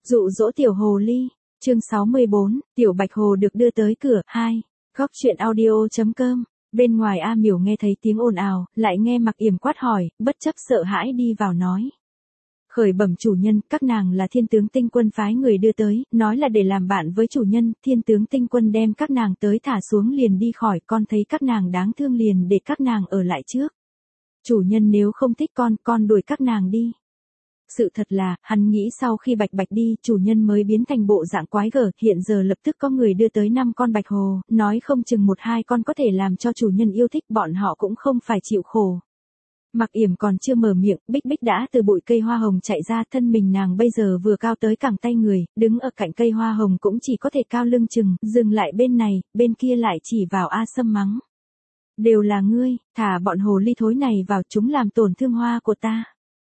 Dụ dỗ tiểu hồ ly, chương 64, tiểu bạch hồ được đưa tới cửa, 2, góc chuyện audio.com, bên ngoài A Miểu nghe thấy tiếng ồn ào, lại nghe Mặc Yểm quát hỏi, bất chấp sợ hãi đi vào nói. Khởi bẩm chủ nhân, các nàng là Thiên tướng Tinh Quân phái người đưa tới, nói là để làm bạn với chủ nhân, Thiên tướng Tinh Quân đem các nàng tới thả xuống liền đi khỏi, con thấy các nàng đáng thương liền để các nàng ở lại trước. Chủ nhân nếu không thích con đuổi các nàng đi. Sự thật là, hắn nghĩ sau khi bạch bạch đi, chủ nhân mới biến thành bộ dạng quái gở, hiện giờ lập tức có người đưa tới 5 con bạch hồ, nói không chừng 1-2 con có thể làm cho chủ nhân yêu thích, bọn họ cũng không phải chịu khổ. Mặc Yểm còn chưa mở miệng, Bích Bích đã từ bụi cây hoa hồng chạy ra, thân mình nàng bây giờ vừa cao tới cẳng tay người, đứng ở cạnh cây hoa hồng cũng chỉ có thể cao lưng chừng, dừng lại bên này, bên kia lại chỉ vào A Sâm mắng. Đều là ngươi, thả bọn hồ ly thối này vào, chúng làm tổn thương hoa của ta.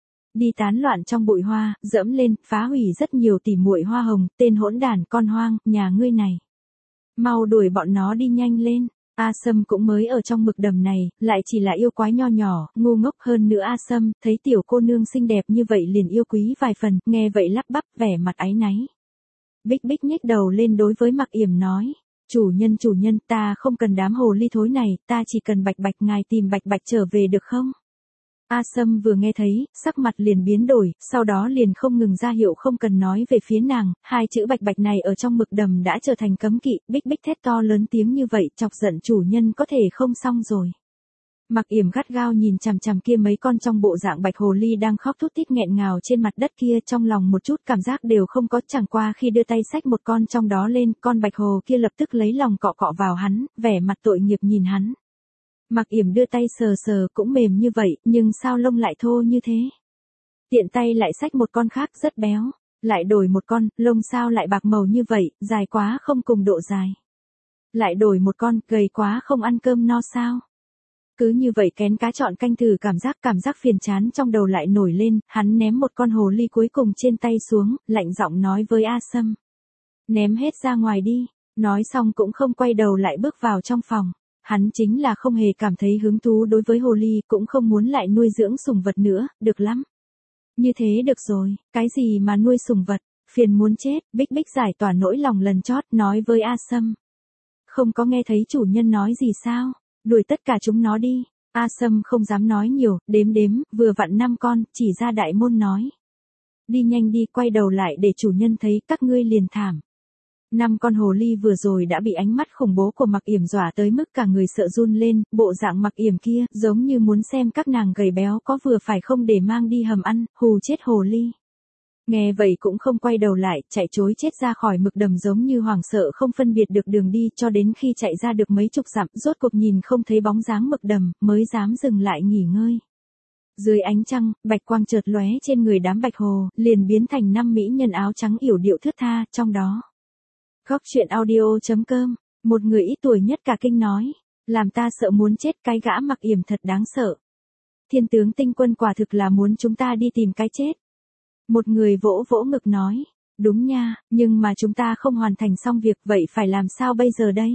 Đi tán loạn trong bụi hoa, dẫm lên, phá hủy rất nhiều tỉ muội hoa hồng, tên hỗn đản con hoang, nhà ngươi này. Mau đuổi bọn nó đi nhanh lên. A Sâm cũng mới ở trong mực đầm này, lại chỉ là yêu quái nho nhỏ, ngu ngốc hơn nữa A Sâm, thấy tiểu cô nương xinh đẹp như vậy liền yêu quý vài phần, nghe vậy lắp bắp, vẻ mặt áy náy. Bích Bích nhếch đầu lên đối với Mặc Yểm nói, chủ nhân, ta không cần đám hồ ly thối này, ta chỉ cần bạch bạch, ngài tìm bạch bạch trở về được không? A Sâm vừa nghe thấy, sắc mặt liền biến đổi, sau đó liền không ngừng ra hiệu không cần nói về phía nàng, 2 chữ bạch bạch này ở trong mực đầm đã trở thành cấm kỵ, Bích Bích thét to lớn tiếng như vậy, chọc giận chủ nhân có thể không xong rồi. Mặc Yểm gắt gao nhìn chằm chằm kia mấy con trong bộ dạng bạch hồ ly đang khóc thút thít nghẹn ngào trên mặt đất kia, trong lòng một chút cảm giác đều không có, chẳng qua khi đưa tay xách một con trong đó lên, con bạch hồ kia lập tức lấy lòng cọ cọ vào hắn, vẻ mặt tội nghiệp nhìn hắn. Mặc Yểm đưa tay sờ sờ cũng mềm như vậy, nhưng sao lông lại thô như thế? Tiện tay lại xách một con khác rất béo, lại đổi một con, lông sao lại bạc màu như vậy, dài quá không cùng độ dài. Lại đổi một con, gầy quá không ăn cơm no sao? Cứ như vậy kén cá chọn canh thử cảm giác phiền chán trong đầu lại nổi lên, hắn ném một con hồ ly cuối cùng trên tay xuống, lạnh giọng nói với A Sâm. Ném hết ra ngoài đi, nói xong cũng không quay đầu lại bước vào trong phòng. Hắn chính là không hề cảm thấy hứng thú đối với hồ ly, cũng không muốn lại nuôi dưỡng sủng vật nữa, được lắm. Như thế được rồi, cái gì mà nuôi sủng vật, phiền muốn chết, Bích Bích giải tỏa nỗi lòng lần chót, nói với A Sâm. Không có nghe thấy chủ nhân nói gì sao, đuổi tất cả chúng nó đi. A Sâm không dám nói nhiều, đếm, vừa vặn 5 con, chỉ ra đại môn nói. Đi nhanh đi, quay đầu lại để chủ nhân thấy, các ngươi liền thảm. 5 con hồ ly vừa rồi đã bị ánh mắt khủng bố của Mặc Yểm dọa tới mức cả người sợ run lên, bộ dạng Mặc Yểm kia, giống như muốn xem các nàng gầy béo có vừa phải không để mang đi hầm ăn, hù chết hồ ly. Nghe vậy cũng không quay đầu lại, chạy trối chết ra khỏi mực đầm giống như hoảng sợ không phân biệt được đường đi, cho đến khi chạy ra được mấy chục dặm, rốt cuộc nhìn không thấy bóng dáng mực đầm, mới dám dừng lại nghỉ ngơi. Dưới ánh trăng, bạch quang chợt lóe trên người đám bạch hồ, liền biến thành 5 mỹ nhân áo trắng yểu điệu thướt tha, trong đó. Góc chuyện audio.com, một người ít tuổi nhất cả kinh nói, làm ta sợ muốn chết, cái gã Mặc Yểm thật đáng sợ. Thiên tướng Tinh Quân quả thực là muốn chúng ta đi tìm cái chết. Một người vỗ vỗ ngực nói, đúng nha, nhưng mà chúng ta không hoàn thành xong việc, vậy phải làm sao bây giờ đây?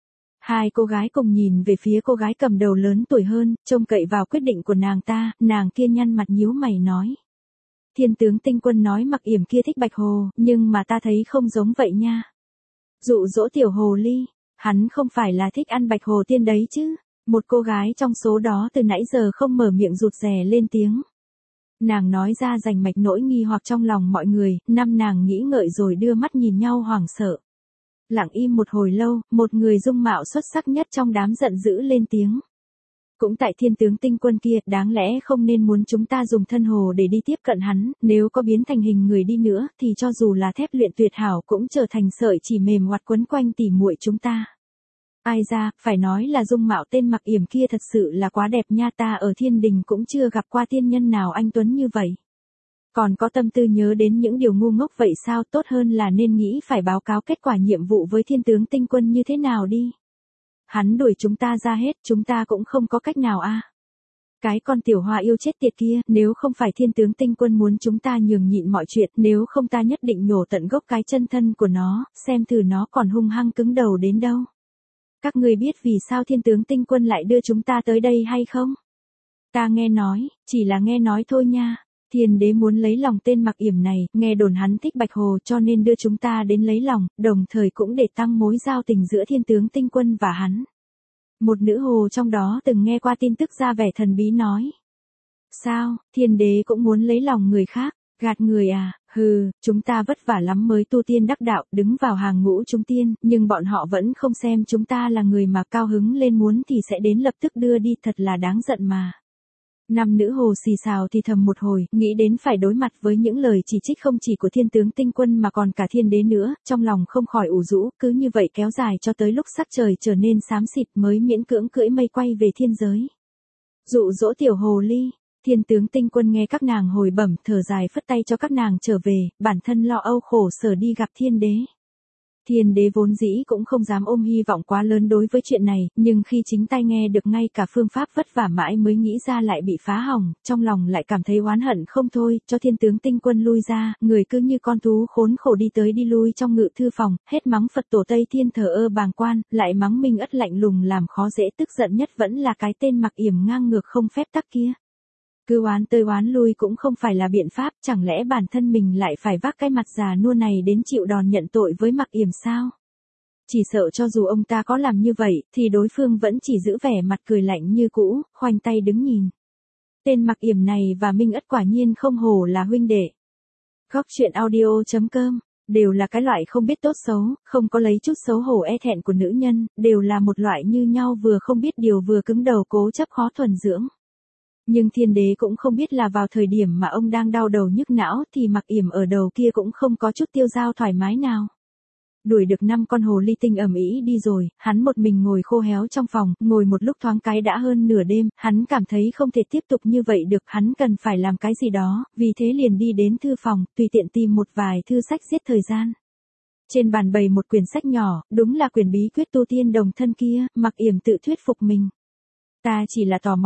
2 cô gái cùng nhìn về phía cô gái cầm đầu lớn tuổi hơn, trông cậy vào quyết định của nàng ta, nàng kia nhăn mặt nhíu mày nói. Thiên tướng Tinh Quân nói Mặc Yểm kia thích bạch hồ, nhưng mà ta thấy không giống vậy nha. Dụ dỗ tiểu hồ ly, hắn không phải là thích ăn bạch hồ tiên đấy chứ? Một cô gái trong số đó từ nãy giờ không mở miệng rụt rè lên tiếng. Nàng nói ra rành mạch nỗi nghi hoặc trong lòng mọi người, nàng nghĩ ngợi rồi đưa mắt nhìn nhau hoảng sợ. Lặng im một hồi lâu, một người dung mạo xuất sắc nhất trong đám giận dữ lên tiếng. Cũng tại Thiên tướng Tinh Quân kia, đáng lẽ không nên muốn chúng ta dùng thân hồ để đi tiếp cận hắn, nếu có biến thành hình người đi nữa, thì cho dù là thép luyện tuyệt hảo cũng trở thành sợi chỉ mềm ngoặt quấn quanh tỉ muội chúng ta. Ai ra, phải nói là dung mạo tên Mặc Yểm kia thật sự là quá đẹp nha, ta ở thiên đình cũng chưa gặp qua tiên nhân nào anh tuấn như vậy. Còn có tâm tư nhớ đến những điều ngu ngốc vậy sao, tốt hơn là nên nghĩ phải báo cáo kết quả nhiệm vụ với Thiên tướng Tinh Quân như thế nào đi. Hắn đuổi chúng ta ra hết, chúng ta cũng không có cách nào a. Cái con tiểu hoa yêu chết tiệt kia, nếu không phải Thiên tướng Tinh Quân muốn chúng ta nhường nhịn mọi chuyện, nếu không ta nhất định nhổ tận gốc cái chân thân của nó, xem thử nó còn hung hăng cứng đầu đến đâu. Các người biết vì sao Thiên tướng Tinh Quân lại đưa chúng ta tới đây hay không? Ta nghe nói, chỉ là nghe nói thôi nha. Thiên đế muốn lấy lòng tên Mặc Yểm này, nghe đồn hắn thích Bạch Hồ cho nên đưa chúng ta đến lấy lòng, đồng thời cũng để tăng mối giao tình giữa Thiên tướng Tinh Quân và hắn. Một nữ hồ trong đó từng nghe qua tin tức ra vẻ thần bí nói. Sao, thiên đế cũng muốn lấy lòng người khác, gạt người à, hừ, chúng ta vất vả lắm mới tu tiên đắc đạo, đứng vào hàng ngũ chúng tiên, nhưng bọn họ vẫn không xem chúng ta là người mà cao hứng lên muốn thì sẽ đến lập tức đưa đi, thật là đáng giận mà. Năm nữ hồ xì xào thì thầm một hồi, nghĩ đến phải đối mặt với những lời chỉ trích không chỉ của Thiên tướng Tinh Quân mà còn cả thiên đế nữa, trong lòng không khỏi ủ rũ, cứ như vậy kéo dài cho tới lúc sắc trời trở nên xám xịt mới miễn cưỡng cưỡi mây quay về thiên giới. Dụ dỗ tiểu hồ ly, Thiên tướng Tinh Quân nghe các nàng hồi bẩm, thở dài phất tay cho các nàng trở về, bản thân lo âu khổ sở đi gặp thiên đế. Thiên đế vốn dĩ cũng không dám ôm hy vọng quá lớn đối với chuyện này, nhưng khi chính tay nghe được ngay cả phương pháp vất vả mãi mới nghĩ ra lại bị phá hỏng, trong lòng lại cảm thấy oán hận không thôi, cho Thiên tướng Tinh Quân lui ra, người cứ như con thú khốn khổ đi tới đi lui trong ngự thư phòng, hết mắng Phật tổ Tây Thiên thờ ơ bàng quan, lại mắng Minh Ất lạnh lùng làm khó dễ, tức giận nhất vẫn là cái tên Mặc Yểm ngang ngược không phép tắc kia. Cứ oán tới oán lui cũng không phải là biện pháp, chẳng lẽ bản thân mình lại phải vác cái mặt già nua này đến chịu đòn nhận tội với Mặc Yểm sao? Chỉ sợ cho dù ông ta có làm như vậy, thì đối phương vẫn chỉ giữ vẻ mặt cười lạnh như cũ, khoanh tay đứng nhìn. Tên Mặc Yểm này và Minh Ất quả nhiên không hổ là huynh đệ. Góc truyện audio.com, đều là cái loại không biết tốt xấu, không có lấy chút xấu hổ e thẹn của nữ nhân, đều là một loại như nhau, vừa không biết điều vừa cứng đầu cố chấp khó thuần dưỡng. Nhưng thiên đế cũng không biết là vào thời điểm mà ông đang đau đầu nhức não thì Mặc Yểm ở đầu kia cũng không có chút tiêu dao thoải mái nào. Đuổi được 5 con hồ ly tinh ầm ĩ đi rồi, hắn một mình ngồi khô héo trong phòng, ngồi một lúc thoáng cái đã hơn nửa đêm, hắn cảm thấy không thể tiếp tục như vậy được, hắn cần phải làm cái gì đó, vì thế liền đi đến thư phòng, tùy tiện tìm một vài thư sách giết thời gian. Trên bàn bày một quyển sách nhỏ, đúng là quyển bí quyết tu tiên đồng thân kia, Mặc Yểm tự thuyết phục mình. Ta chỉ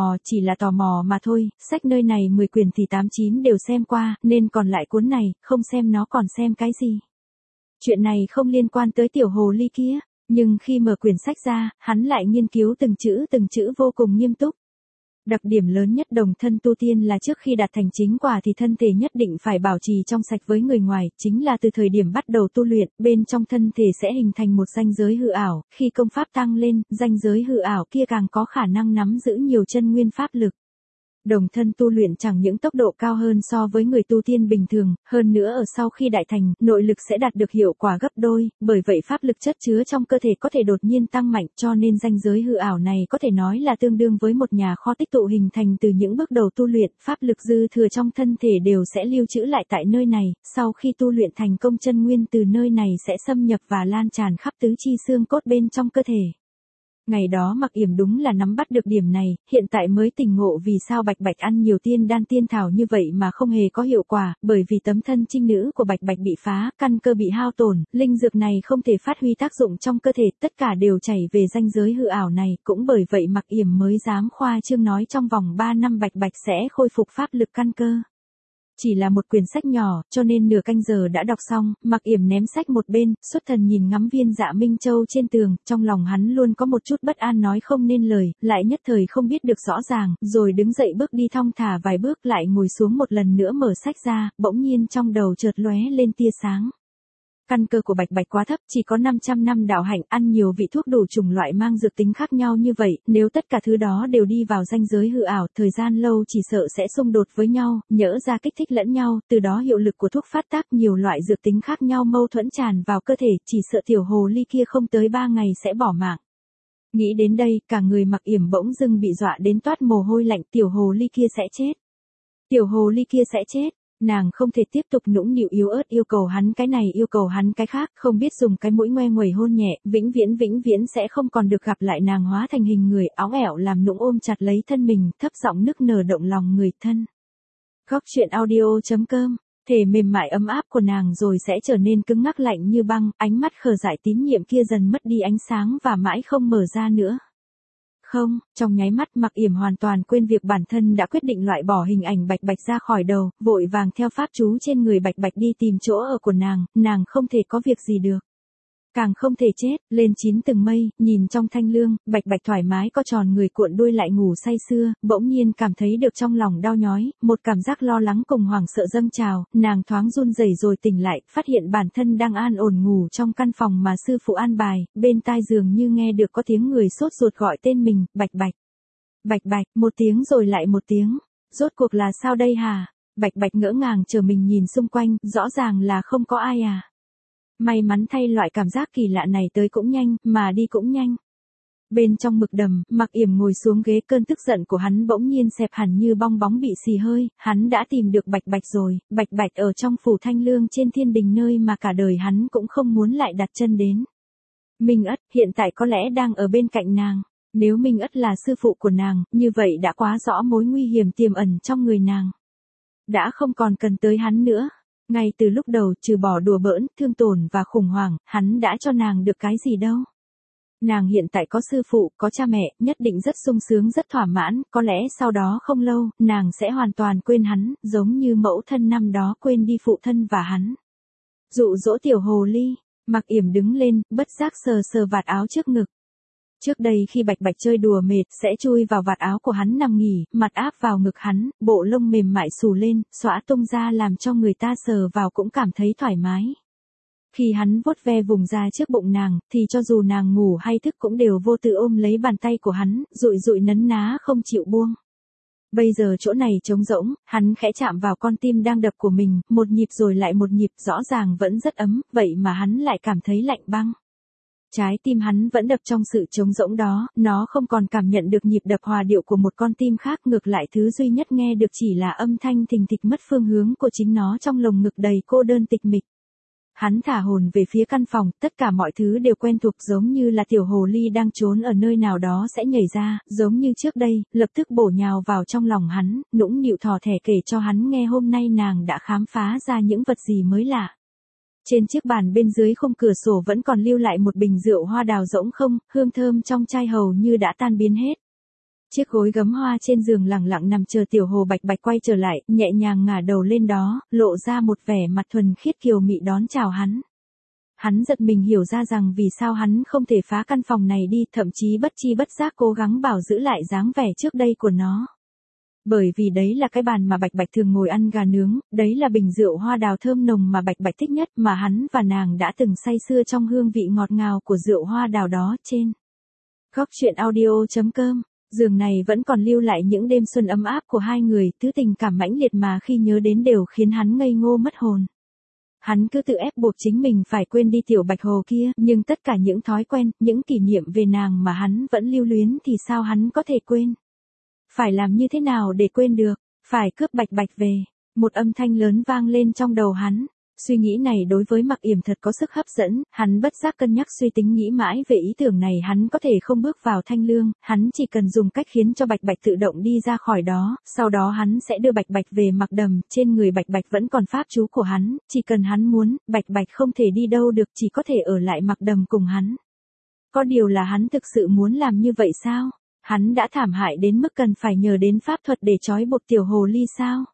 là tò mò mà thôi, sách nơi này 10 quyển thì 8-9 đều xem qua, nên còn lại cuốn này, không xem nó còn xem cái gì. Chuyện này không liên quan tới tiểu hồ ly kia, nhưng khi mở quyển sách ra, hắn lại nghiên cứu từng chữ vô cùng nghiêm túc. Đặc điểm lớn nhất đồng thân tu tiên là trước khi đạt thành chính quả thì thân thể nhất định phải bảo trì trong sạch với người ngoài, chính là từ thời điểm bắt đầu tu luyện, bên trong thân thể sẽ hình thành một ranh giới hư ảo, khi công pháp tăng lên, ranh giới hư ảo kia càng có khả năng nắm giữ nhiều chân nguyên pháp lực. Đồng thân tu luyện chẳng những tốc độ cao hơn so với người tu tiên bình thường, hơn nữa ở sau khi đại thành, nội lực sẽ đạt được hiệu quả gấp đôi, bởi vậy pháp lực chất chứa trong cơ thể có thể đột nhiên tăng mạnh, cho nên ranh giới hư ảo này có thể nói là tương đương với một nhà kho tích tụ hình thành từ những bước đầu tu luyện, pháp lực dư thừa trong thân thể đều sẽ lưu trữ lại tại nơi này, sau khi tu luyện thành công chân nguyên từ nơi này sẽ xâm nhập và lan tràn khắp tứ chi xương cốt bên trong cơ thể. Ngày đó Mặc Yểm đúng là nắm bắt được điểm này, hiện tại mới tỉnh ngộ vì sao Bạch Bạch ăn nhiều tiên đan tiên thảo như vậy mà không hề có hiệu quả, bởi vì tấm thân trinh nữ của Bạch Bạch bị phá, căn cơ bị hao tổn, linh dược này không thể phát huy tác dụng trong cơ thể, tất cả đều chảy về ranh giới hư ảo này, cũng bởi vậy Mặc Yểm mới dám khoa trương nói trong vòng 3 năm Bạch Bạch sẽ khôi phục pháp lực căn cơ. Chỉ là một quyển sách nhỏ, cho nên nửa canh giờ đã đọc xong, Mặc Yểm ném sách một bên, xuất thần nhìn ngắm viên dạ Minh Châu trên tường, trong lòng hắn luôn có một chút bất an nói không nên lời, lại nhất thời không biết được rõ ràng, rồi đứng dậy bước đi thong thả vài bước lại ngồi xuống một lần nữa mở sách ra, bỗng nhiên trong đầu chợt lóe lên tia sáng. Căn cơ của Bạch Bạch quá thấp, chỉ có 500 năm đạo hạnh, ăn nhiều vị thuốc đủ chủng loại mang dược tính khác nhau như vậy, nếu tất cả thứ đó đều đi vào ranh giới hư ảo, thời gian lâu chỉ sợ sẽ xung đột với nhau, nhỡ ra kích thích lẫn nhau, từ đó hiệu lực của thuốc phát tác nhiều loại dược tính khác nhau mâu thuẫn tràn vào cơ thể, chỉ sợ tiểu hồ ly kia không tới 3 ngày sẽ bỏ mạng. Nghĩ đến đây, cả người Mặc Yểm bỗng dưng bị dọa đến toát mồ hôi lạnh, tiểu hồ ly kia sẽ chết. Tiểu hồ ly kia sẽ chết. Nàng không thể tiếp tục nũng nịu yếu ớt yêu cầu hắn cái này yêu cầu hắn cái khác, không biết dùng cái mũi ngoe nguẩy hôn nhẹ, vĩnh viễn sẽ không còn được gặp lại nàng hóa thành hình người óng ẻo làm nũng ôm chặt lấy thân mình, thấp giọng nức nở động lòng người thân. Góc truyện audio.com, thể mềm mại ấm áp của nàng rồi sẽ trở nên cứng ngắc lạnh như băng, ánh mắt khờ dại tín nhiệm kia dần mất đi ánh sáng và mãi không mở ra nữa. Không, trong nháy mắt Mặc Yểm hoàn toàn quên việc bản thân đã quyết định loại bỏ hình ảnh Bạch Bạch ra khỏi đầu, vội vàng theo pháp chú trên người Bạch Bạch đi tìm chỗ ở của nàng không thể có việc gì được. càng không thể chết, lên chín tầng mây, nhìn trong thanh lương, Bạch Bạch thoải mái co tròn người cuộn đuôi lại ngủ say sưa, bỗng nhiên cảm thấy được trong lòng đau nhói, một cảm giác lo lắng cùng hoảng sợ dâng trào, nàng thoáng run rẩy rồi tỉnh lại, phát hiện bản thân đang an ổn ngủ trong căn phòng mà sư phụ an bài, bên tai dường như nghe được có tiếng người sốt ruột gọi tên mình, Bạch Bạch. Bạch Bạch, một tiếng rồi lại một tiếng, rốt cuộc là sao đây hả? Bạch Bạch ngỡ ngàng chờ mình nhìn xung quanh, rõ ràng là không có ai à. May mắn thay loại cảm giác kỳ lạ này tới cũng nhanh, mà đi cũng nhanh. Bên trong mực đầm, Mặc Yểm ngồi xuống ghế, cơn tức giận của hắn bỗng nhiên xẹp hẳn như bong bóng bị xì hơi, hắn đã tìm được Bạch Bạch rồi, Bạch Bạch ở trong phủ Thanh Lương trên thiên đình nơi mà cả đời hắn cũng không muốn lại đặt chân đến. Minh Ất, hiện tại có lẽ đang ở bên cạnh nàng. Nếu Minh Ất là sư phụ của nàng, như vậy đã quá rõ mối nguy hiểm tiềm ẩn trong người nàng. Đã không còn cần tới hắn nữa. Ngay từ lúc đầu, trừ bỏ đùa bỡn, thương tổn và khủng hoảng, hắn đã cho nàng được cái gì đâu. Nàng hiện tại có sư phụ, có cha mẹ, nhất định rất sung sướng, rất thỏa mãn, có lẽ sau đó không lâu, nàng sẽ hoàn toàn quên hắn, giống như mẫu thân năm đó quên đi phụ thân và hắn. Dụ dỗ tiểu hồ ly, Mặc Yểm đứng lên, bất giác sờ sờ vạt áo trước ngực. Trước đây khi Bạch Bạch chơi đùa mệt sẽ chui vào vạt áo của hắn nằm nghỉ, mặt áp vào ngực hắn, bộ lông mềm mại xù lên, xõa tung ra làm cho người ta sờ vào cũng cảm thấy thoải mái. Khi hắn vuốt ve vùng da trước bụng nàng, thì cho dù nàng ngủ hay thức cũng đều vô tự ôm lấy bàn tay của hắn, dụi dụi nấn ná không chịu buông. Bây giờ chỗ này trống rỗng, hắn khẽ chạm vào con tim đang đập của mình, một nhịp rồi lại một nhịp, rõ ràng vẫn rất ấm, vậy mà hắn lại cảm thấy lạnh băng. Trái tim hắn vẫn đập trong sự trống rỗng đó, nó không còn cảm nhận được nhịp đập hòa điệu của một con tim khác, ngược lại thứ duy nhất nghe được chỉ là âm thanh thình thịch mất phương hướng của chính nó trong lồng ngực đầy cô đơn tịch mịch. Hắn thả hồn về phía căn phòng, tất cả mọi thứ đều quen thuộc, giống như là tiểu hồ ly đang trốn ở nơi nào đó sẽ nhảy ra, giống như trước đây, lập tức bổ nhào vào trong lòng hắn, nũng nịu thò thẻ kể cho hắn nghe hôm nay nàng đã khám phá ra những vật gì mới lạ. Trên chiếc bàn bên dưới khung cửa sổ vẫn còn lưu lại một bình rượu hoa đào rỗng không, hương thơm trong chai hầu như đã tan biến hết. Chiếc gối gấm hoa trên giường lẳng lặng nằm chờ tiểu hồ Bạch Bạch quay trở lại, nhẹ nhàng ngả đầu lên đó, lộ ra một vẻ mặt thuần khiết kiều mị đón chào hắn. Hắn giật mình hiểu ra rằng vì sao hắn không thể phá căn phòng này đi, thậm chí bất chi bất giác cố gắng bảo giữ lại dáng vẻ trước đây của nó. Bởi vì đấy là cái bàn mà Bạch Bạch thường ngồi ăn gà nướng, đấy là bình rượu hoa đào thơm nồng mà Bạch Bạch thích nhất, mà hắn và nàng đã từng say sưa trong hương vị ngọt ngào của rượu hoa đào đó. Trên góc truyện audio.com, giường này vẫn còn lưu lại những đêm xuân ấm áp của hai người, thứ tình cảm mãnh liệt mà khi nhớ đến đều khiến hắn ngây ngô mất hồn. Hắn cứ tự ép buộc chính mình phải quên đi tiểu Bạch Hồ kia, nhưng tất cả những thói quen, những kỷ niệm về nàng mà hắn vẫn lưu luyến thì sao hắn có thể quên? Phải làm như thế nào để quên được? Phải cướp Bạch Bạch về. Một âm thanh lớn vang lên trong đầu hắn. Suy nghĩ này đối với Mặc Yểm thật có sức hấp dẫn, hắn bất giác cân nhắc suy tính nghĩ mãi về ý tưởng này, hắn có thể không bước vào Thanh Lương, hắn chỉ cần dùng cách khiến cho Bạch Bạch tự động đi ra khỏi đó, sau đó hắn sẽ đưa Bạch Bạch về Mặc Đầm, trên người Bạch Bạch vẫn còn pháp chú của hắn, chỉ cần hắn muốn, Bạch Bạch không thể đi đâu được, chỉ có thể ở lại Mặc Đầm cùng hắn. Có điều là hắn thực sự muốn làm như vậy sao? Hắn đã thảm hại đến mức cần phải nhờ đến pháp thuật để trói buộc tiểu hồ ly sao?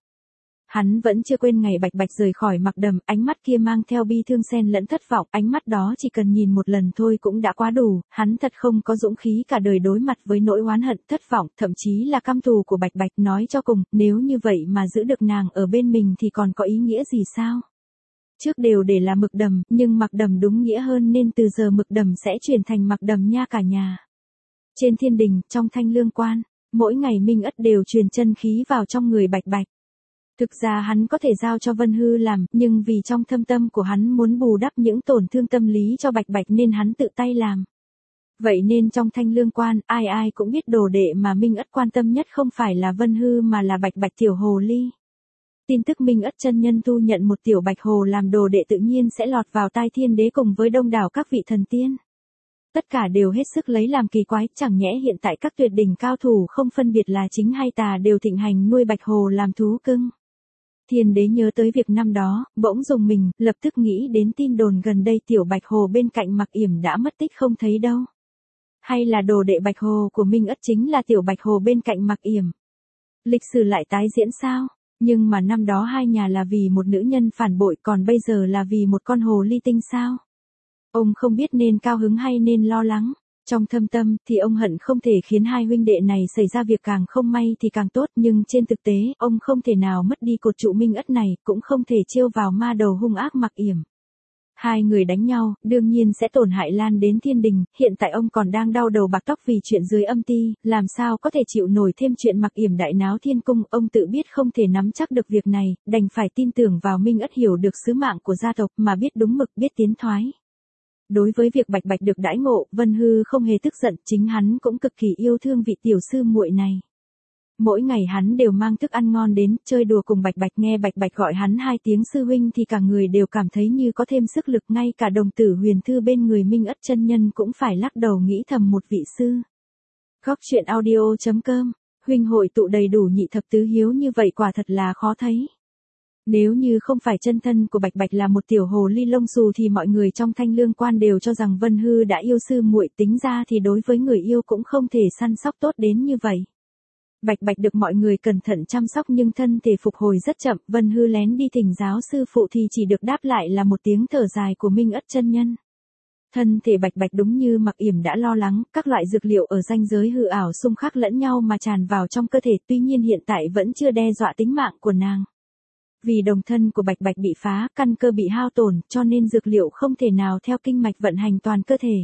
Hắn vẫn chưa quên ngày Bạch Bạch rời khỏi Mặc Đầm, ánh mắt kia mang theo bi thương xen lẫn thất vọng, ánh mắt đó chỉ cần nhìn một lần thôi cũng đã quá đủ, hắn thật không có dũng khí cả đời đối mặt với nỗi oán hận, thất vọng, thậm chí là căm thù của Bạch Bạch, nói cho cùng, nếu như vậy mà giữ được nàng ở bên mình thì còn có ý nghĩa gì sao? Trước đều để là Mực Đầm, nhưng Mặc Đầm đúng nghĩa hơn nên từ giờ Mực Đầm sẽ chuyển thành Mặc Đầm nha cả nhà. Trên thiên đình, trong Thanh Lương quan, mỗi ngày Minh Ất đều truyền chân khí vào trong người Bạch Bạch. Thực ra hắn có thể giao cho Vân Hư làm, nhưng vì trong thâm tâm của hắn muốn bù đắp những tổn thương tâm lý cho Bạch Bạch nên hắn tự tay làm. Vậy nên trong Thanh Lương quan, ai ai cũng biết đồ đệ mà Minh Ất quan tâm nhất không phải là Vân Hư mà là Bạch Bạch tiểu hồ ly. Tin tức Minh Ất chân nhân thu nhận một tiểu Bạch Hồ làm đồ đệ tự nhiên sẽ lọt vào tai thiên đế cùng với đông đảo các vị thần tiên. Tất cả đều hết sức lấy làm kỳ quái, chẳng nhẽ hiện tại các tuyệt đỉnh cao thủ không phân biệt là chính hay tà đều thịnh hành nuôi Bạch Hồ làm thú cưng. Thiên đế nhớ tới việc năm đó, bỗng dùng mình, lập tức nghĩ đến tin đồn gần đây tiểu Bạch Hồ bên cạnh Mặc Yểm đã mất tích không thấy đâu. Hay là đồ đệ Bạch Hồ của Minh Ất chính là tiểu Bạch Hồ bên cạnh Mặc Yểm. Lịch sử lại tái diễn sao? Nhưng mà năm đó hai nhà là vì một nữ nhân phản bội, còn bây giờ là vì một con hồ ly tinh sao? Ông không biết nên cao hứng hay nên lo lắng. Trong thâm tâm thì ông hận không thể khiến hai huynh đệ này xảy ra việc càng không may thì càng tốt, nhưng trên thực tế, ông không thể nào mất đi cột trụ Minh Ất này, cũng không thể trêu vào ma đầu hung ác Mặc Yểm. Hai người đánh nhau, đương nhiên sẽ tổn hại lan đến thiên đình, hiện tại ông còn đang đau đầu bạc tóc vì chuyện dưới âm ti, làm sao có thể chịu nổi thêm chuyện Mặc Yểm đại náo thiên cung, ông tự biết không thể nắm chắc được việc này, đành phải tin tưởng vào Minh Ất hiểu được sứ mạng của gia tộc mà biết đúng mực biết tiến thoái. Đối với việc Bạch Bạch được đãi ngộ, Vân Hư không hề tức giận, chính hắn cũng cực kỳ yêu thương vị tiểu sư muội này. Mỗi ngày hắn đều mang thức ăn ngon đến, chơi đùa cùng Bạch Bạch, nghe Bạch Bạch gọi hắn hai tiếng sư huynh thì cả người đều cảm thấy như có thêm sức lực, ngay cả đồng tử Huyền Thư bên người Minh Ất chân nhân cũng phải lắc đầu nghĩ thầm một vị sư. Góc truyện audio.com, huynh hội tụ đầy đủ nhị thập tứ hiếu như vậy quả thật là khó thấy. Nếu như không phải chân thân của Bạch Bạch là một tiểu hồ ly lông xù thì mọi người trong Thanh Lương Quan đều cho rằng Vân Hư đã yêu sư muội, tính ra thì đối với người yêu cũng không thể săn sóc tốt đến như vậy. Bạch Bạch được mọi người cẩn thận chăm sóc nhưng thân thể phục hồi rất chậm, Vân Hư lén đi thỉnh giáo sư phụ thì chỉ được đáp lại là một tiếng thở dài của Minh Ất chân nhân. Thân thể Bạch Bạch đúng như Mặc Yểm đã lo lắng, các loại dược liệu ở ranh giới hư ảo xung khắc lẫn nhau mà tràn vào trong cơ thể, tuy nhiên hiện tại vẫn chưa đe dọa tính mạng của nàng. Vì đồng thân của Bạch Bạch bị phá, căn cơ bị hao tổn, cho nên dược liệu không thể nào theo kinh mạch vận hành toàn cơ thể.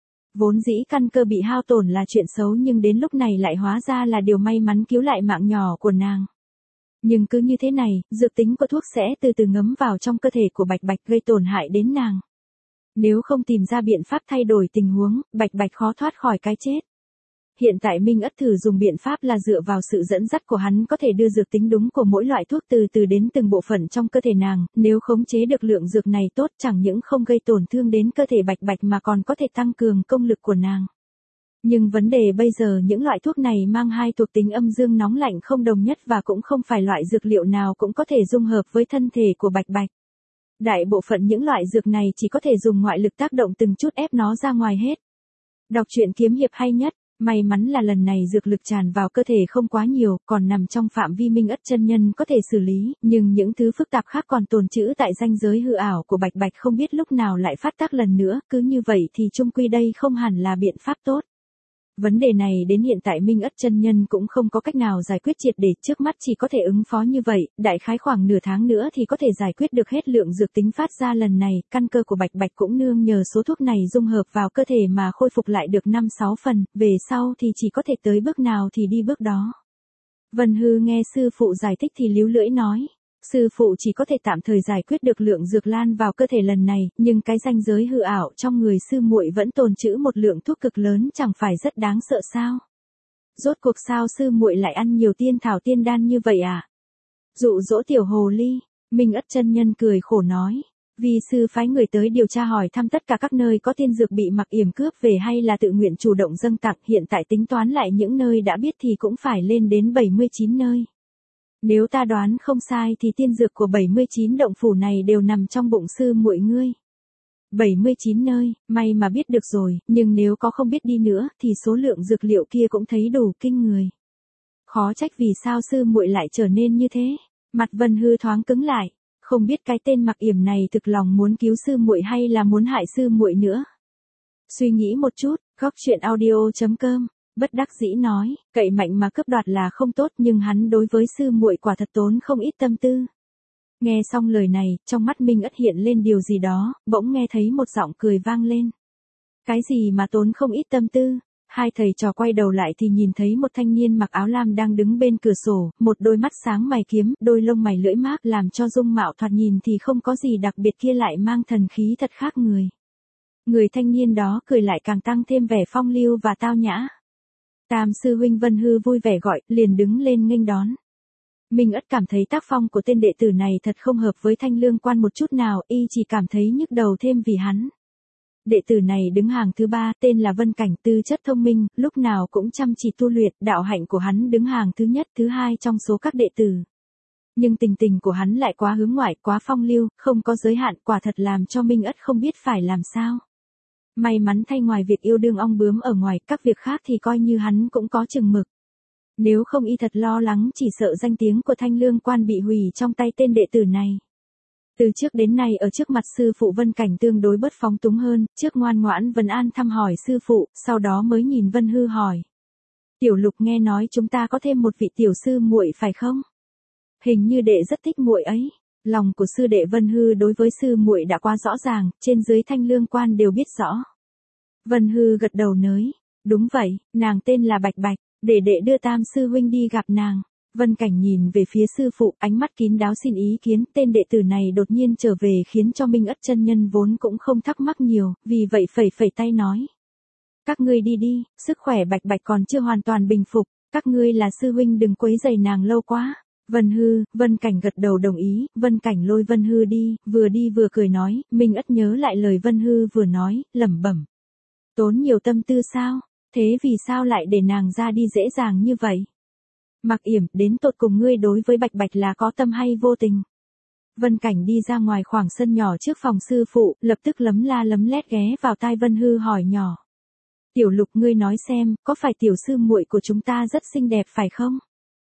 Vốn dĩ căn cơ bị hao tổn là chuyện xấu nhưng đến lúc này lại hóa ra là điều may mắn cứu lại mạng nhỏ của nàng. Nhưng cứ như thế này, dược tính của thuốc sẽ từ từ ngấm vào trong cơ thể của Bạch Bạch gây tổn hại đến nàng. Nếu không tìm ra biện pháp thay đổi tình huống, Bạch Bạch khó thoát khỏi cái chết. Hiện tại Minh Ất thử dùng biện pháp là dựa vào sự dẫn dắt của hắn có thể đưa dược tính đúng của mỗi loại thuốc từ từ đến từng bộ phận trong cơ thể nàng, nếu khống chế được lượng dược này tốt chẳng những không gây tổn thương đến cơ thể Bạch Bạch mà còn có thể tăng cường công lực của nàng. Nhưng vấn đề bây giờ những loại thuốc này mang hai thuộc tính âm dương nóng lạnh không đồng nhất và cũng không phải loại dược liệu nào cũng có thể dung hợp với thân thể của Bạch Bạch. Đại bộ phận những loại dược này chỉ có thể dùng ngoại lực tác động từng chút ép nó ra ngoài hết. Đọc truyện kiếm hiệp hay nhất. May mắn là lần này dược lực tràn vào cơ thể không quá nhiều, còn nằm trong phạm vi Minh Ất chân nhân có thể xử lý, nhưng những thứ phức tạp khác còn tồn trữ tại ranh giới hư ảo của Bạch Bạch không biết lúc nào lại phát tác lần nữa, cứ như vậy thì chung quy đây không hẳn là biện pháp tốt. Vấn đề này đến hiện tại Minh Ất chân nhân cũng không có cách nào giải quyết triệt để, trước mắt chỉ có thể ứng phó như vậy, đại khái khoảng nửa tháng nữa thì có thể giải quyết được hết lượng dược tính phát ra lần này, căn cơ của Bạch Bạch cũng nương nhờ số thuốc này dung hợp vào cơ thể mà khôi phục lại được 5-6 phần, về sau thì chỉ có thể tới bước nào thì đi bước đó. Vân Hư nghe sư phụ giải thích thì líu lưỡi nói. Sư phụ chỉ có thể tạm thời giải quyết được lượng dược lan vào cơ thể lần này, nhưng cái ranh giới hư ảo trong người sư muội vẫn tồn trữ một lượng thuốc cực lớn chẳng phải rất đáng sợ sao? Rốt cuộc sao sư muội lại ăn nhiều tiên thảo tiên đan như vậy à? Dụ dỗ tiểu hồ ly, Minh Ất chân nhân cười khổ nói. Vì sư phái người tới điều tra hỏi thăm tất cả các nơi có tiên dược bị Mặc Yểm cướp về hay là tự nguyện chủ động dâng tặng, hiện tại tính toán lại những nơi đã biết thì cũng phải lên đến 79 nơi. Nếu ta đoán không sai thì tiên dược của 79 động phủ này đều nằm trong bụng sư muội ngươi. 79 nơi, may mà biết được rồi, nhưng nếu có không biết đi nữa thì số lượng dược liệu kia cũng thấy đủ kinh người. Khó trách vì sao sư muội lại trở nên như thế. Mặt Vân Hư thoáng cứng lại, không biết cái tên Mặc Yểm này thực lòng muốn cứu sư muội hay là muốn hại sư muội nữa. Suy nghĩ một chút, góc truyện audio.com. Bất đắc dĩ nói, cậy mạnh mà cướp đoạt là không tốt nhưng hắn đối với sư muội quả thật tốn không ít tâm tư. Nghe xong lời này, trong mắt Minh Ất hiện lên điều gì đó, bỗng nghe thấy một giọng cười vang lên. Cái gì mà tốn không ít tâm tư? Hai thầy trò quay đầu lại thì nhìn thấy một thanh niên mặc áo lam đang đứng bên cửa sổ, một đôi mắt sáng mày kiếm, đôi lông mày lưỡi mác làm cho dung mạo thoạt nhìn thì không có gì đặc biệt kia lại mang thần khí thật khác người. Người thanh niên đó cười lại càng tăng thêm vẻ phong lưu và tao nhã. Tam sư huynh Vân Hư vui vẻ gọi, liền đứng lên nghênh đón. Minh Ất cảm thấy tác phong của tên đệ tử này thật không hợp với Thanh Lương Quan một chút nào, y chỉ cảm thấy nhức đầu thêm vì hắn. Đệ tử này đứng hàng thứ 3, tên là Vân Cảnh, tư chất thông minh, lúc nào cũng chăm chỉ tu luyện, đạo hạnh của hắn đứng hàng thứ nhất, thứ 2 trong số các đệ tử. Nhưng tình của hắn lại quá hướng ngoại, quá phong lưu, không có giới hạn, quả thật làm cho Minh Ất không biết phải làm sao. May mắn thay ngoài việc yêu đương ong bướm ở ngoài, các việc khác thì coi như hắn cũng có chừng mực. Nếu không y thật lo lắng chỉ sợ danh tiếng của Thanh Lương Quan bị hủy trong tay tên đệ tử này. Từ trước đến nay ở trước mặt sư phụ Vân Cảnh tương đối bớt phóng túng hơn, trước ngoan ngoãn vấn an thăm hỏi sư phụ, sau đó mới nhìn Vân Hư hỏi. Tiểu Lục nghe nói chúng ta có thêm một vị tiểu sư muội phải không? Hình như đệ rất thích muội ấy. Lòng của sư đệ Vân Hư đối với sư muội đã quá rõ ràng, trên dưới Thanh Lương Quan đều biết rõ. Vân Hư gật đầu nới. Đúng vậy, nàng tên là Bạch Bạch, để đệ đưa Tam sư huynh đi gặp nàng. Vân Cảnh nhìn về phía sư phụ, ánh mắt kín đáo xin ý kiến, tên đệ tử này đột nhiên trở về khiến cho Minh Ất chân nhân vốn cũng không thắc mắc nhiều, vì vậy phẩy phẩy tay nói. Các ngươi đi đi, sức khỏe Bạch Bạch còn chưa hoàn toàn bình phục, các ngươi là sư huynh đừng quấy rầy nàng lâu quá. Vân Cảnh gật đầu đồng ý, Vân Cảnh lôi Vân Hư đi vừa cười nói, Minh Ất nhớ lại lời Vân Hư vừa nói, lẩm bẩm. Tốn nhiều tâm tư sao, thế vì sao lại để nàng ra đi dễ dàng như vậy? Mạc Yểm, đến tột cùng ngươi đối với Bạch Bạch là có tâm hay vô tình? Vân Cảnh đi ra ngoài khoảng sân nhỏ trước phòng sư phụ, lập tức lấm la lấm lét ghé vào tai Vân Hư hỏi nhỏ. Tiểu Lục ngươi nói xem, có phải tiểu sư muội của chúng ta rất xinh đẹp phải không?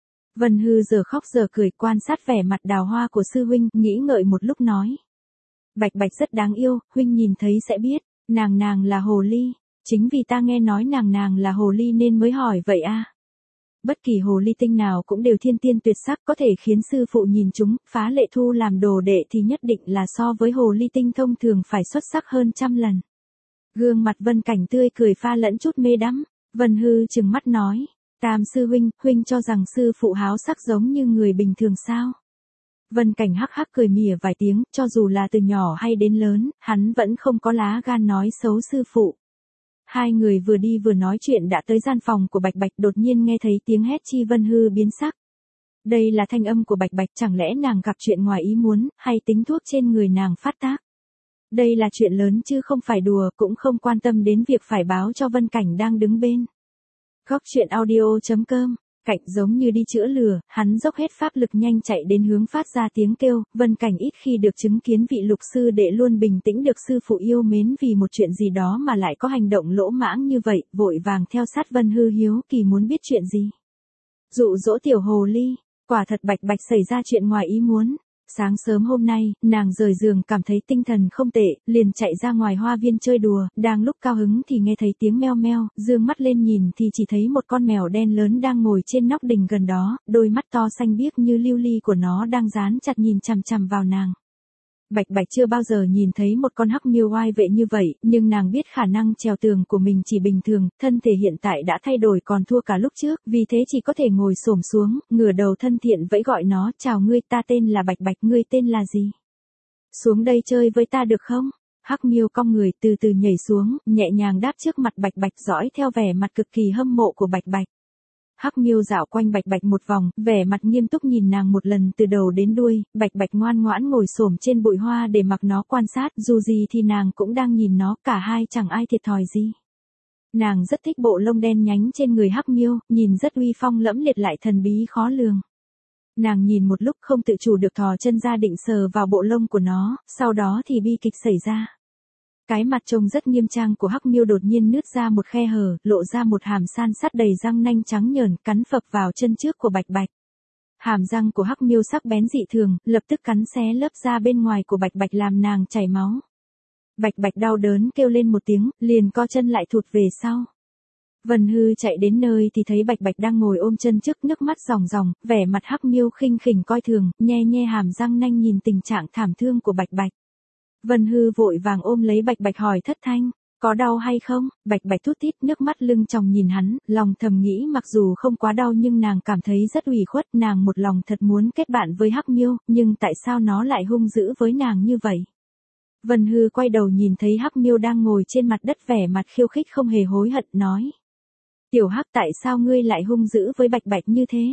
Vân Hư giờ khóc giờ cười quan sát vẻ mặt đào hoa của sư huynh, nghĩ ngợi một lúc nói. Bạch Bạch rất đáng yêu, huynh nhìn thấy sẽ biết, nàng là hồ ly, chính vì ta nghe nói nàng là hồ ly nên mới hỏi vậy a. Bất kỳ hồ ly tinh nào cũng đều thiên tiên tuyệt sắc có thể khiến sư phụ nhìn chúng, phá lệ thu làm đồ đệ thì nhất định là so với hồ ly tinh thông thường phải xuất sắc hơn trăm lần. Gương mặt Vân Cảnh tươi cười pha lẫn chút mê đắm, Vân Hư trừng mắt nói. Tam sư huynh cho rằng sư phụ háo sắc giống như người bình thường sao? Vân Cảnh hắc hắc cười mỉa vài tiếng, cho dù là từ nhỏ hay đến lớn, hắn vẫn không có lá gan nói xấu sư phụ. Hai người vừa đi vừa nói chuyện đã tới gian phòng của Bạch Bạch, đột nhiên nghe thấy tiếng hét chi Vân Hư biến sắc. Đây là thanh âm của Bạch Bạch, chẳng lẽ nàng gặp chuyện ngoài ý muốn, hay tính thuốc trên người nàng phát tác? Đây là chuyện lớn chứ không phải đùa, cũng không quan tâm đến việc phải báo cho Vân Cảnh đang đứng bên. Góc truyện audio.com, Cảnh giống như đi chữa lửa, hắn dốc hết pháp lực nhanh chạy đến hướng phát ra tiếng kêu, Vân Cảnh ít khi được chứng kiến vị Lục sư đệ luôn bình tĩnh được sư phụ yêu mến vì một chuyện gì đó mà lại có hành động lỗ mãng như vậy, vội vàng theo sát Vân Hư hiếu kỳ muốn biết chuyện gì. Dụ dỗ tiểu hồ ly, quả thật Bạch Bạch xảy ra chuyện ngoài ý muốn. Sáng sớm hôm nay, nàng rời giường cảm thấy tinh thần không tệ, liền chạy ra ngoài hoa viên chơi đùa, đang lúc cao hứng thì nghe thấy tiếng meo meo, dương mắt lên nhìn thì chỉ thấy một con mèo đen lớn đang ngồi trên nóc đình gần đó, đôi mắt to xanh biếc như lưu ly của nó đang dán chặt nhìn chằm chằm vào nàng. Bạch Bạch chưa bao giờ nhìn thấy một con hắc miêu oai vệ như vậy, nhưng nàng biết khả năng trèo tường của mình chỉ bình thường, thân thể hiện tại đã thay đổi còn thua cả lúc trước, vì thế chỉ có thể ngồi xổm xuống, ngửa đầu thân thiện vẫy gọi nó, chào ngươi, ta tên là Bạch Bạch, ngươi tên là gì? Xuống đây chơi với ta được không? Hắc miêu cong người từ từ nhảy xuống, nhẹ nhàng đáp trước mặt Bạch Bạch dõi theo vẻ mặt cực kỳ hâm mộ của Bạch Bạch. Hắc miêu dạo quanh Bạch Bạch một vòng, vẻ mặt nghiêm túc nhìn nàng một lần từ đầu đến đuôi, Bạch Bạch ngoan ngoãn ngồi xổm trên bụi hoa để mặc nó quan sát, dù gì thì nàng cũng đang nhìn nó, cả hai chẳng ai thiệt thòi gì. Nàng rất thích bộ lông đen nhánh trên người Hắc miêu, nhìn rất uy phong lẫm liệt lại thần bí khó lường. Nàng nhìn một lúc không tự chủ được thò chân ra định sờ vào bộ lông của nó, sau đó thì bi kịch xảy ra. Cái mặt trông rất nghiêm trang của Hắc miêu đột nhiên nứt ra một khe hở, lộ ra một hàm san sắt đầy răng nanh trắng nhờn, cắn phập vào chân trước của Bạch Bạch. Hàm răng của Hắc miêu sắc bén dị thường, lập tức cắn xé lớp da bên ngoài của Bạch Bạch làm nàng chảy máu. Bạch Bạch đau đớn kêu lên một tiếng, liền co chân lại thụt về sau. Vân Hư chạy đến nơi thì thấy Bạch Bạch đang ngồi ôm chân trước, nước mắt ròng ròng, vẻ mặt Hắc miêu khinh khỉnh coi thường, nhe nhe hàm răng nanh nhìn tình trạng thảm thương của Bạch Bạch. Vân Hư vội vàng ôm lấy Bạch Bạch hỏi thất thanh, có đau hay không? Bạch Bạch thút thít nước mắt lưng tròng nhìn hắn, lòng thầm nghĩ mặc dù không quá đau nhưng nàng cảm thấy rất ủy khuất, nàng một lòng thật muốn kết bạn với Hắc miêu, nhưng tại sao nó lại hung dữ với nàng như vậy? Vân Hư quay đầu nhìn thấy Hắc miêu đang ngồi trên mặt đất vẻ mặt khiêu khích không hề hối hận, nói. Tiểu Hắc, tại sao ngươi lại hung dữ với Bạch Bạch như thế?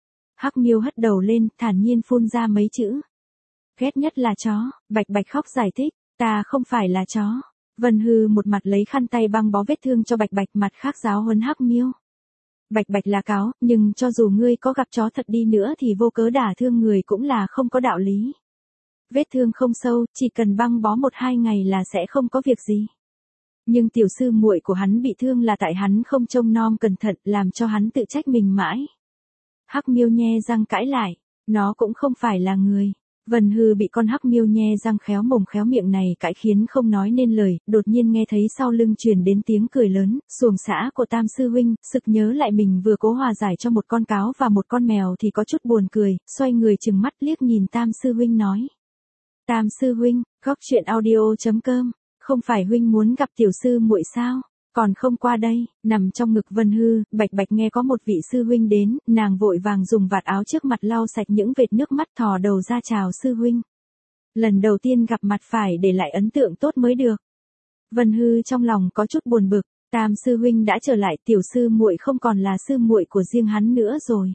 Hắc miêu hất đầu lên, thản nhiên phun ra mấy chữ. Ghét nhất là chó, Bạch Bạch khóc giải thích, ta không phải là chó. Vân Hư một mặt lấy khăn tay băng bó vết thương cho Bạch Bạch, mặt khác giáo huấn Hắc miêu. Bạch Bạch là cáo, nhưng cho dù ngươi có gặp chó thật đi nữa thì vô cớ đả thương người cũng là không có đạo lý. Vết thương không sâu, chỉ cần băng bó 1-2 ngày là sẽ không có việc gì. Nhưng tiểu sư muội của hắn bị thương là tại hắn không trông nom cẩn thận, làm cho hắn tự trách mình mãi. Hắc miêu nhe răng cãi lại, nó cũng không phải là người. Vân Hư bị con hắc miêu nhe răng khéo mồm khéo miệng này cãi khiến không nói nên lời, đột nhiên nghe thấy sau lưng truyền đến tiếng cười lớn, xuồng xã của Tam sư huynh, sực nhớ lại mình vừa cố hòa giải cho một con cáo và một con mèo thì có chút buồn cười, xoay người trừng mắt liếc nhìn Tam sư huynh nói. Tam sư huynh, góc chuyện audio.com, không phải huynh muốn gặp tiểu sư muội sao? Còn không qua đây, nằm trong ngực Vân Hư, Bạch Bạch nghe có một vị sư huynh đến, nàng vội vàng dùng vạt áo trước mặt lau sạch những vệt nước mắt, thò đầu ra chào sư huynh. Lần đầu tiên gặp mặt phải để lại ấn tượng tốt mới được. Vân Hư trong lòng có chút buồn bực, Tam sư huynh đã trở lại, tiểu sư muội không còn là sư muội của riêng hắn nữa rồi.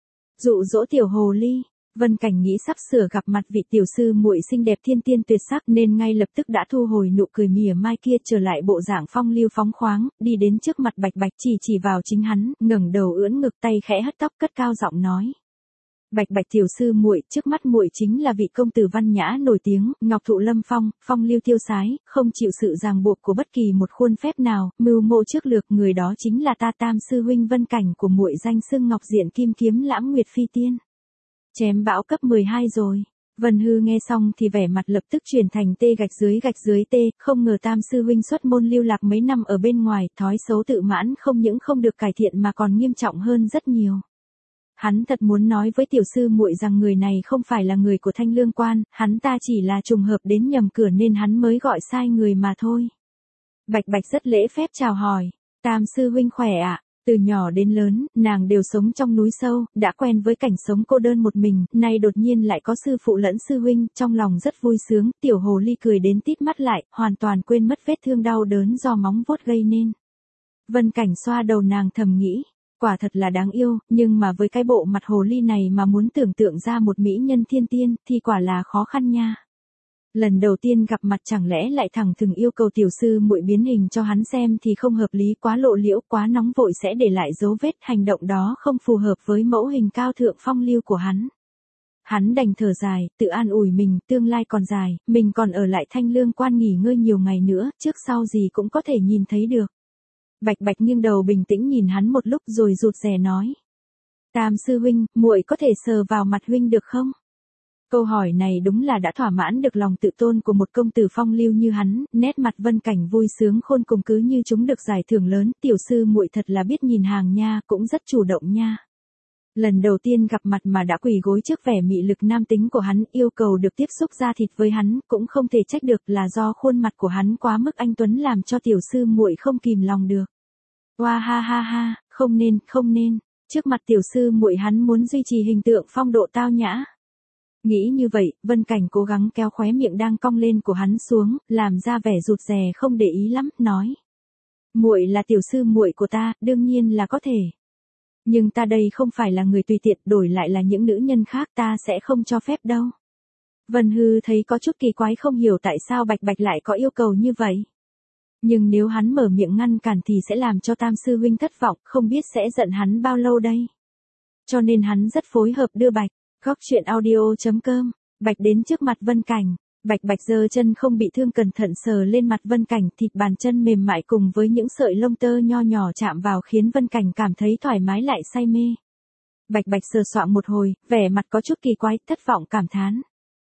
Dụ dỗ tiểu hồ ly. Vân Cảnh nghĩ sắp sửa gặp mặt vị tiểu sư muội xinh đẹp thiên tiên tuyệt sắc nên ngay lập tức đã thu hồi nụ cười mỉa mai kia, trở lại bộ dạng phong lưu phóng khoáng, đi đến trước mặt Bạch Bạch chỉ vào chính hắn, ngẩng đầu ưỡn ngực, tay khẽ hất tóc, cất cao giọng nói. Bạch Bạch tiểu sư muội, trước mắt muội chính là vị công tử văn nhã nổi tiếng, ngọc thụ lâm phong, phong lưu tiêu sái, không chịu sự ràng buộc của bất kỳ một khuôn phép nào, mưu mô trước lược, người đó chính là ta Tam sư huynh Vân Cảnh của muội, danh xưng ngọc diện kim kiếm lãng nguyệt phi tiên. Chém bão cấp 12 rồi. Vân Hư nghe xong thì vẻ mặt lập tức chuyển thành gạch dưới T, không ngờ Tam sư huynh xuất môn lưu lạc mấy năm ở bên ngoài, thói xấu tự mãn không những không được cải thiện mà còn nghiêm trọng hơn rất nhiều. Hắn thật muốn nói với tiểu sư muội rằng người này không phải là người của Thanh Lương Quan, hắn ta chỉ là trùng hợp đến nhầm cửa nên hắn mới gọi sai người mà thôi. Bạch Bạch rất lễ phép chào hỏi, Tam sư huynh khỏe ạ. Từ nhỏ đến lớn, nàng đều sống trong núi sâu, đã quen với cảnh sống cô đơn một mình, nay đột nhiên lại có sư phụ lẫn sư huynh, trong lòng rất vui sướng, tiểu hồ ly cười đến tít mắt lại, hoàn toàn quên mất vết thương đau đớn do móng vuốt gây nên. Vân Cảnh xoa đầu nàng thầm nghĩ, quả thật là đáng yêu, nhưng mà với cái bộ mặt hồ ly này mà muốn tưởng tượng ra một mỹ nhân thiên tiên, thì quả là khó khăn nha. Lần đầu tiên gặp mặt chẳng lẽ lại thẳng thừng yêu cầu tiểu sư muội biến hình cho hắn xem thì không hợp lý, quá lộ liễu, quá nóng vội sẽ để lại dấu vết, hành động đó không phù hợp với mẫu hình cao thượng phong lưu của hắn. Hắn đành thở dài, tự an ủi mình, tương lai còn dài, mình còn ở lại Thanh Lương Quan nghỉ ngơi nhiều ngày nữa, trước sau gì cũng có thể nhìn thấy được. Bạch Bạch nghiêng đầu bình tĩnh nhìn hắn một lúc rồi rụt rè nói. Tam sư huynh, muội có thể sờ vào mặt huynh được không? Câu hỏi này đúng là đã thỏa mãn được lòng tự tôn của một công tử phong lưu như hắn, nét mặt Vân Cảnh vui sướng khôn cùng, cứ như chúng được giải thưởng lớn, tiểu sư muội thật là biết nhìn hàng nha, cũng rất chủ động nha. Lần đầu tiên gặp mặt mà đã quỳ gối trước vẻ mị lực nam tính của hắn, yêu cầu được tiếp xúc da thịt với hắn, cũng không thể trách được, là do khuôn mặt của hắn quá mức anh tuấn làm cho tiểu sư muội không kìm lòng được. Oa ha ha ha, không nên, trước mặt tiểu sư muội hắn muốn duy trì hình tượng phong độ tao nhã. Nghĩ như vậy, Vân Cảnh cố gắng kéo khóe miệng đang cong lên của hắn xuống, làm ra vẻ rụt rè không để ý lắm, nói. Muội là tiểu sư muội của ta, đương nhiên là có thể. Nhưng ta đây không phải là người tùy tiện, đổi lại là những nữ nhân khác ta sẽ không cho phép đâu. Vân Hư thấy có chút kỳ quái, không hiểu tại sao Bạch Bạch lại có yêu cầu như vậy. Nhưng nếu hắn mở miệng ngăn cản thì sẽ làm cho Tam sư huynh thất vọng, không biết sẽ giận hắn bao lâu đây. Cho nên hắn rất phối hợp đưa Bạch. Góc chuyện audio.com, Bạch đến trước mặt Vân Cảnh, Bạch giơ chân không bị thương cẩn thận sờ lên mặt Vân Cảnh, thịt bàn chân mềm mại cùng với những sợi lông tơ nho nhỏ chạm vào khiến Vân Cảnh cảm thấy thoải mái lại say mê. Bạch sờ soạng một hồi, vẻ mặt có chút kỳ quái, thất vọng cảm thán.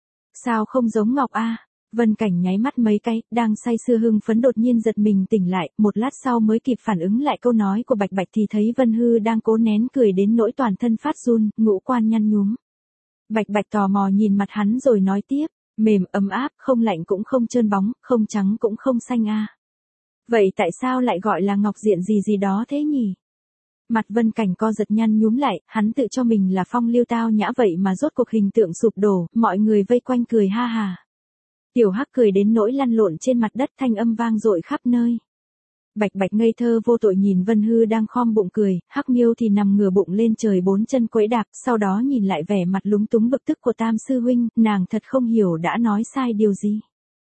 Sao không giống Ngọc a? Vân Cảnh nháy mắt mấy cái, đang say sưa hưng phấn đột nhiên giật mình tỉnh lại, một lát sau mới kịp phản ứng lại câu nói của Bạch thì thấy Vân Hư đang cố nén cười đến nỗi toàn thân phát run, ngũ quan nhăn nhúm. Bạch tò mò nhìn mặt hắn rồi nói tiếp, mềm ấm áp, không lạnh cũng không trơn bóng, không trắng cũng không xanh a. Vậy tại sao lại gọi là ngọc diện gì đó thế nhỉ? Mặt Vân Cảnh co giật nhăn nhúm lại, hắn tự cho mình là phong lưu tao nhã vậy mà rốt cuộc hình tượng sụp đổ, mọi người vây quanh cười ha hà. Tiểu Hắc cười đến nỗi lăn lộn trên mặt đất, thanh âm vang dội khắp nơi. Bạch ngây thơ vô tội nhìn Vân Hư đang khom bụng cười, Hắc Miêu thì nằm ngửa bụng lên trời bốn chân quẫy đạp, sau đó nhìn lại vẻ mặt lúng túng bực tức của Tam sư huynh, nàng thật không hiểu đã nói sai điều gì.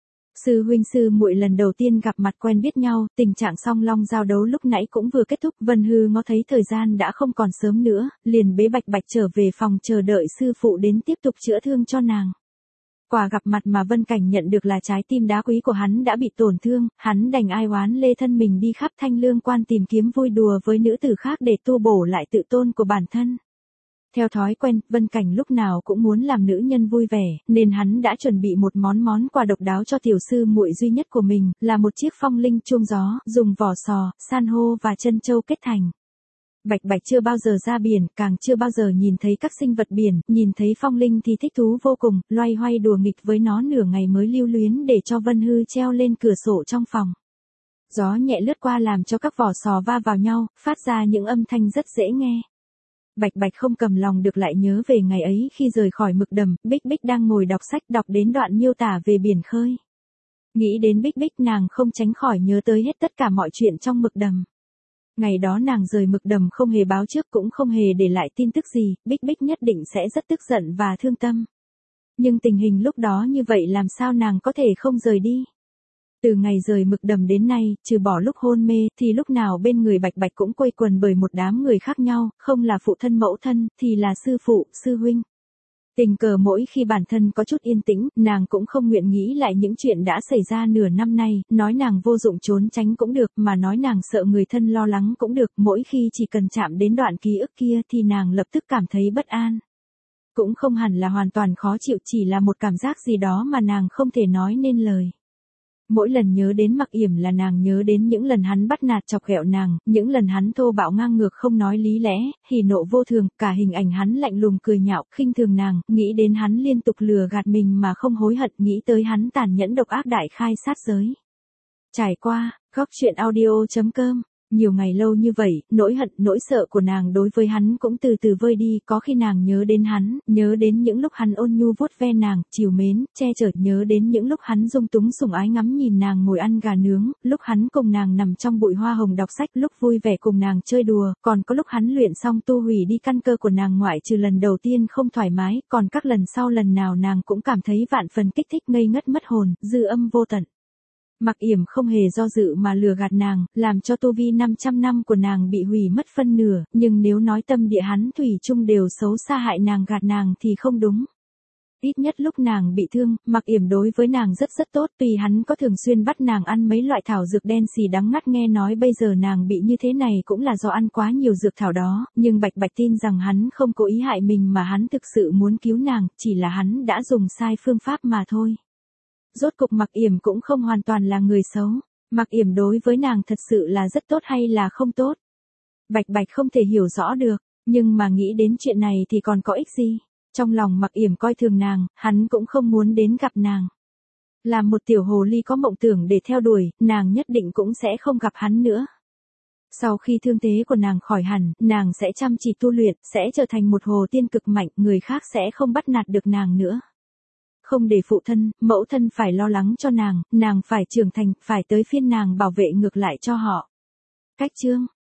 Sư huynh sư muội lần đầu tiên gặp mặt quen biết nhau, tình trạng song long giao đấu lúc nãy cũng vừa kết thúc, Vân Hư ngó thấy thời gian đã không còn sớm nữa, liền bế Bạch trở về phòng chờ đợi sư phụ đến tiếp tục chữa thương cho nàng. Quả gặp mặt mà Vân Cảnh nhận được là trái tim đá quý của hắn đã bị tổn thương, hắn đành ai oán lê thân mình đi khắp Thanh Lương Quan tìm kiếm vui đùa với nữ tử khác để tu bổ lại tự tôn của bản thân. Theo thói quen, Vân Cảnh lúc nào cũng muốn làm nữ nhân vui vẻ, nên hắn đã chuẩn bị một món quà độc đáo cho tiểu sư muội duy nhất của mình, là một chiếc phong linh chuông gió, dùng vỏ sò, san hô và chân châu kết thành. Bạch Bạch chưa bao giờ ra biển, càng chưa bao giờ nhìn thấy các sinh vật biển, nhìn thấy phong linh thì thích thú vô cùng, loay hoay đùa nghịch với nó nửa ngày mới lưu luyến để cho Vân Hư treo lên cửa sổ trong phòng. Gió nhẹ lướt qua làm cho các vỏ sò va vào nhau, phát ra những âm thanh rất dễ nghe. Bạch Bạch không cầm lòng được lại nhớ về ngày ấy khi rời khỏi Mực Đầm, Bích Bích đang ngồi đọc sách đọc đến đoạn miêu tả về biển khơi. Nghĩ đến Bích Bích nàng không tránh khỏi nhớ tới hết tất cả mọi chuyện trong Mực Đầm. Ngày đó nàng rời Mực Đầm không hề báo trước cũng không hề để lại tin tức gì, Bích Bích nhất định sẽ rất tức giận và thương tâm. Nhưng tình hình lúc đó như vậy làm sao nàng có thể không rời đi. Từ ngày rời Mực Đầm đến nay, trừ bỏ lúc hôn mê, thì lúc nào bên người Bạch Bạch cũng quây quần bởi một đám người khác nhau, không là phụ thân mẫu thân, thì là sư phụ, sư huynh. Tình cờ mỗi khi bản thân có chút yên tĩnh, nàng cũng không nguyện nghĩ lại những chuyện đã xảy ra nửa năm nay, nói nàng vô dụng trốn tránh cũng được, mà nói nàng sợ người thân lo lắng cũng được, mỗi khi chỉ cần chạm đến đoạn ký ức kia thì nàng lập tức cảm thấy bất an. Cũng không hẳn là hoàn toàn khó chịu, chỉ là một cảm giác gì đó mà nàng không thể nói nên lời. Mỗi lần nhớ đến Mặc Yểm là nàng nhớ đến những lần hắn bắt nạt chọc ghẹo nàng, những lần hắn thô bạo ngang ngược không nói lý lẽ, hỉ nộ vô thường, cả hình ảnh hắn lạnh lùng cười nhạo, khinh thường nàng, nghĩ đến hắn liên tục lừa gạt mình mà không hối hận, nghĩ tới hắn tàn nhẫn độc ác đại khai sát giới. Trải qua, góc truyện audio.com. Nhiều ngày lâu như vậy, nỗi hận, nỗi sợ của nàng đối với hắn cũng từ từ vơi đi, có khi nàng nhớ đến hắn, nhớ đến những lúc hắn ôn nhu vuốt ve nàng, trìu mến, che chở, nhớ đến những lúc hắn dung túng sủng ái ngắm nhìn nàng ngồi ăn gà nướng, lúc hắn cùng nàng nằm trong bụi hoa hồng đọc sách, lúc vui vẻ cùng nàng chơi đùa, còn có lúc hắn luyện xong tu hủy đi căn cơ của nàng ngoại trừ lần đầu tiên không thoải mái, còn các lần sau lần nào nàng cũng cảm thấy vạn phần kích thích ngây ngất mất hồn, dư âm vô tận. Mặc Yểm không hề do dự mà lừa gạt nàng, làm cho tu vi 500 năm của nàng bị hủy mất phân nửa, nhưng nếu nói tâm địa hắn thủy chung đều xấu xa hại nàng gạt nàng thì không đúng. Ít nhất lúc nàng bị thương, Mặc Yểm đối với nàng rất tốt, tuy hắn có thường xuyên bắt nàng ăn mấy loại thảo dược đen xì đắng ngắt, nghe nói bây giờ nàng bị như thế này cũng là do ăn quá nhiều dược thảo đó, nhưng Bạch Bạch tin rằng hắn không cố ý hại mình mà hắn thực sự muốn cứu nàng, chỉ là hắn đã dùng sai phương pháp mà thôi. Rốt cục Mặc Yểm cũng không hoàn toàn là người xấu. Mặc Yểm đối với nàng thật sự là rất tốt hay là không tốt? Bạch Bạch không thể hiểu rõ được, nhưng mà nghĩ đến chuyện này thì còn có ích gì? Trong lòng Mặc Yểm coi thường nàng, hắn cũng không muốn đến gặp nàng. Làm một tiểu hồ ly có mộng tưởng để theo đuổi, nàng nhất định cũng sẽ không gặp hắn nữa. Sau khi thương thế của nàng khỏi hẳn, nàng sẽ chăm chỉ tu luyện, sẽ trở thành một hồ tiên cực mạnh, người khác sẽ không bắt nạt được nàng nữa. Không để phụ thân, mẫu thân phải lo lắng cho nàng phải trưởng thành, phải tới phiên nàng bảo vệ ngược lại cho họ. Cách chương